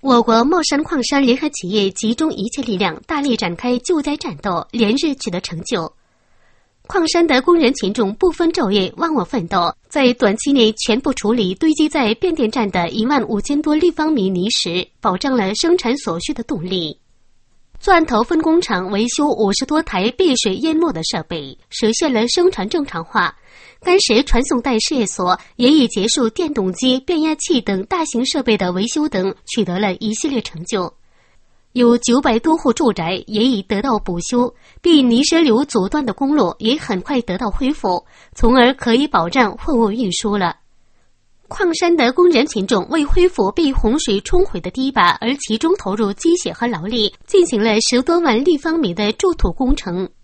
我国茂山矿山联合企业集中一切力量，大力展开救灾战斗，连日取得成就。矿山的工人群众不分昼夜，忘我奋斗，在短期内全部处理堆积在变电站的15000多立方米泥石，保障了生产所需的动力。钻头分工厂维修50多台被水淹没的设备，实现了生产正常化。干石传送带事业所也已结束电动机、变压器等大型设备的维修等，取得了一系列成就。有900多户住宅也已得到补修，被泥石流阻断的公路也很快得到恢复，从而可以保障货物运输了。矿山的工人群众为恢复被洪水冲毁的堤坝而集中投入鸡血和劳力，进行了10多万立方米的筑土工程。